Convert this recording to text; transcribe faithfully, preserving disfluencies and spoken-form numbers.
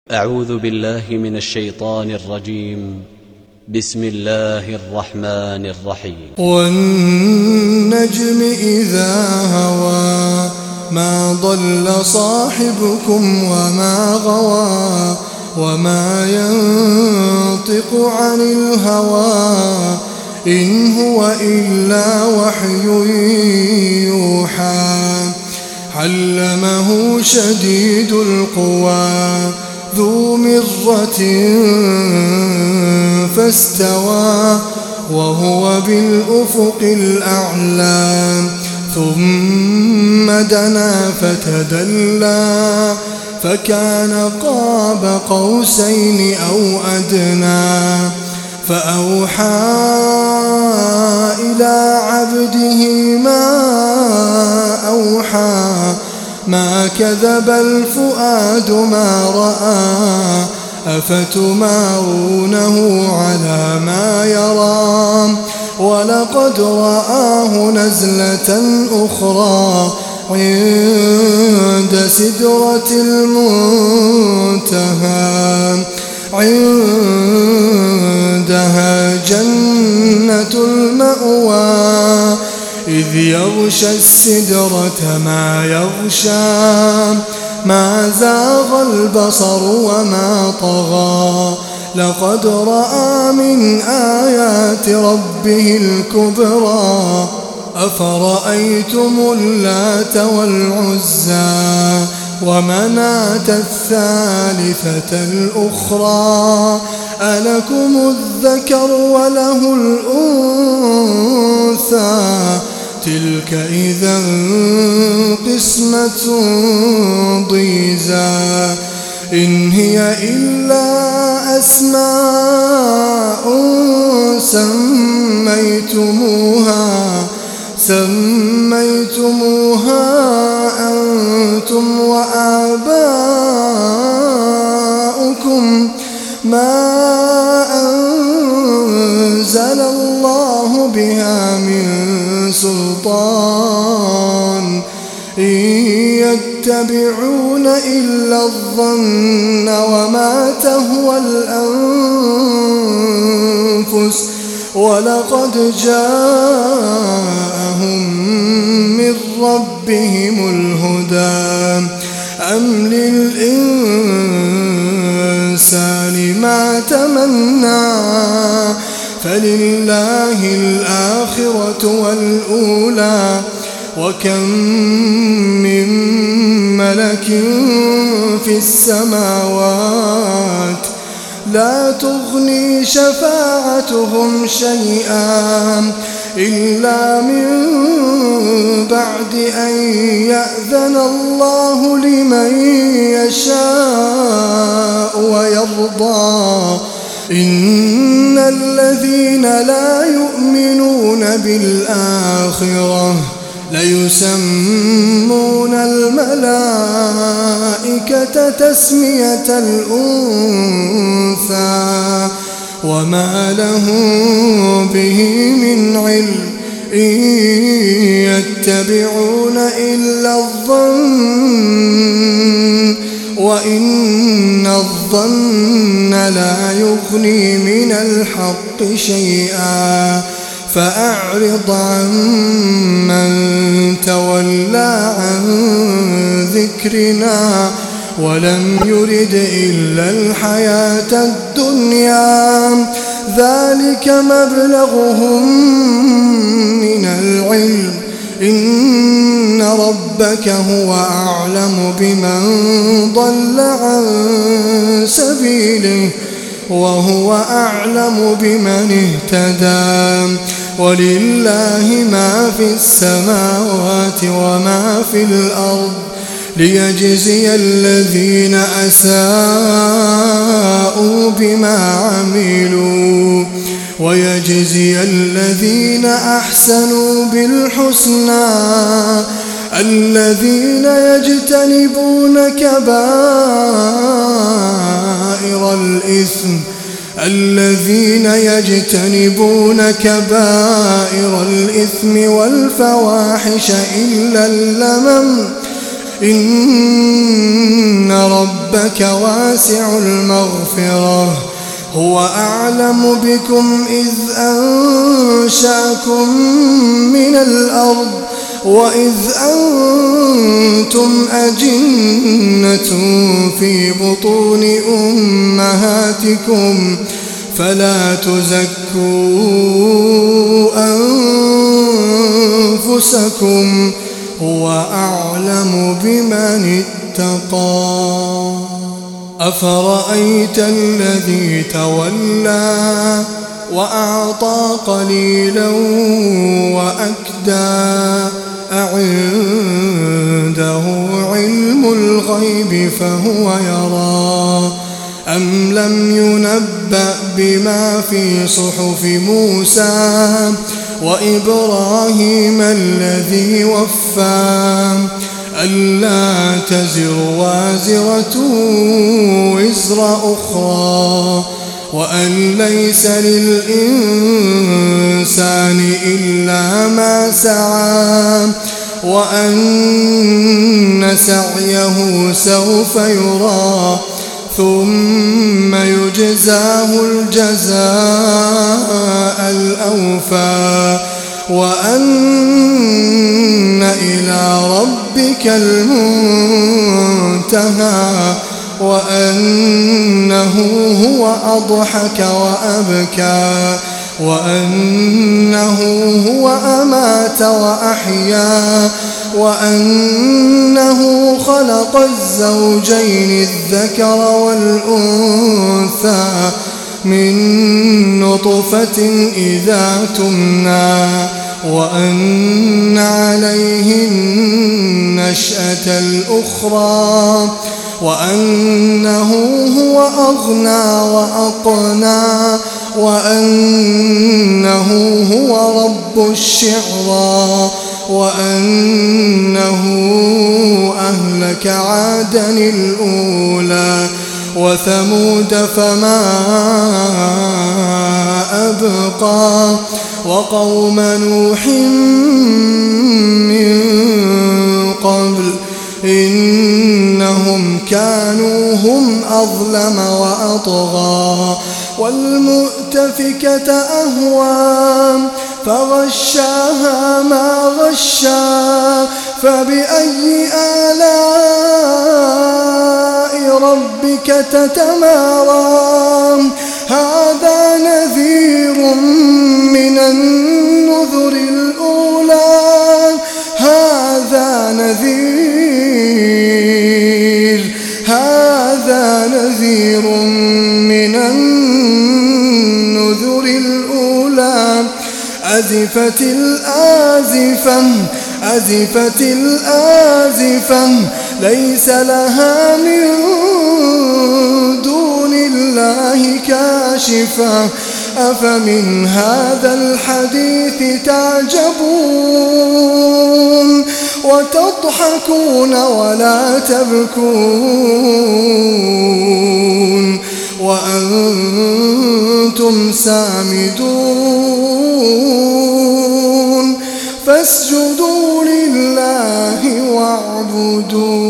أعوذ بالله من الشيطان الرجيم. بسم الله الرحمن الرحيم. والنجم إذا هوى ما ضل صاحبكم وما غوى وما ينطق عن الهوى إن هو إلا وحي يوحى علمه شديد القوى ذو مرة فاستوى وهو بالأفق الأعلى ثم دنا فتدلى فكان قاب قوسين أو أدنى فأوحى إلى عبده ما أوحى ما كذب الفؤاد ما رأى أفتمارونه على ما يرى ولقد رآه نزلة أخرى عند سدرة المنتهى عندها جنة المأوى إذ يغشى السدرة ما يغشى ما زاغ البصر وما طغى لقد رأى من آيات ربه الكبرى أفرأيتم اللات والعزى ومناة الثالثة الأخرى ألكم الذكر وله الأنثى تلك إذا قسمة ضيزى إن هي إلا أسماء سميتموها سميتموها أنتم وآباؤكم ما أنزل الله بها من سلطان إن يتبعون إلا الظن وما تهوى الأنفس ولقد جاءهم من ربهم الهدى أم للإنسان ما تمنى فلله الآخرة والأولى وكم من ملك في السماوات لا تغني شفاعتهم شيئا إلا من بعد أن يأذن الله لمن يشاء ويرضى إن الذين لا يؤمنون بالآخرة ليسمون الملائكة تسمية الأنثى وما لهم به من علم إن يتبعون إلا الظن وإن الظن لا يغني من الحق شيئا فأعرض عن من تولى عن ذكرنا ولم يرد إلا الحياة الدنيا ذلك مبلغهم من العلم إن ربك هو أعلم بمن ضل عن سبيله وهو أعلم بمن اهتدى ولله ما في السماوات وما في الأرض ليجزي الذين أساءوا بما عملوا ويجزي الذين أحسنوا بالحسنى الذين يجتنبون كبائر الإثم الذين يجتنبون كبائر الإثم والفواحش إلا اللمم إن ربك واسع المغفرة هو أعلم بكم إذ أنشأكم من الأرض وإذ أنتم أجنة في بطون أمهاتكم فلا تزكوا أنفسكم هو أعلم بمن اتقى. أفرأيت الذي تولى وأعطى قليلا وأكدى أعنده علم الغيب فهو يرى أم لم ينبأ بما في صحف موسى وإبراهيم الذي وفى ألا تزر وازرة وزر أخرى وأن ليس للإنسان إلا ما سعى وأن سعيه سوف يرى ثم يجزاه الجزاء الأوفى وأن إلى ربك المنتهى وأنه هو أضحك وأبكى وأنه هو أمات وأحيا وأنه خلق الزوجين الذكر والأنثى من نطفة إذا تمنى وأن عليه النشأة الأخرى وأنه هو أغنى وأقنى وأنه هو رب الشعرى وأنه أهلك عادا الأولى وثمود فما أبقى وقوم نوح من قبل إنهم كانوا هم أظلم وأطغى والمؤتفكة أهوى فغشاها ما غشا فبأي آلاء ربك تتمارى هذا نذير من النذر الأولى هذا نذير هذا نذير من النذر الأولى أزفت الآزفة أزفت الآزفة ليس لها من دون الله كاشفة أفمن هذا الحديث تعجبون وتضحكون ولا تبكون وأنتم سامدون فاسجدوا لله واعبدوا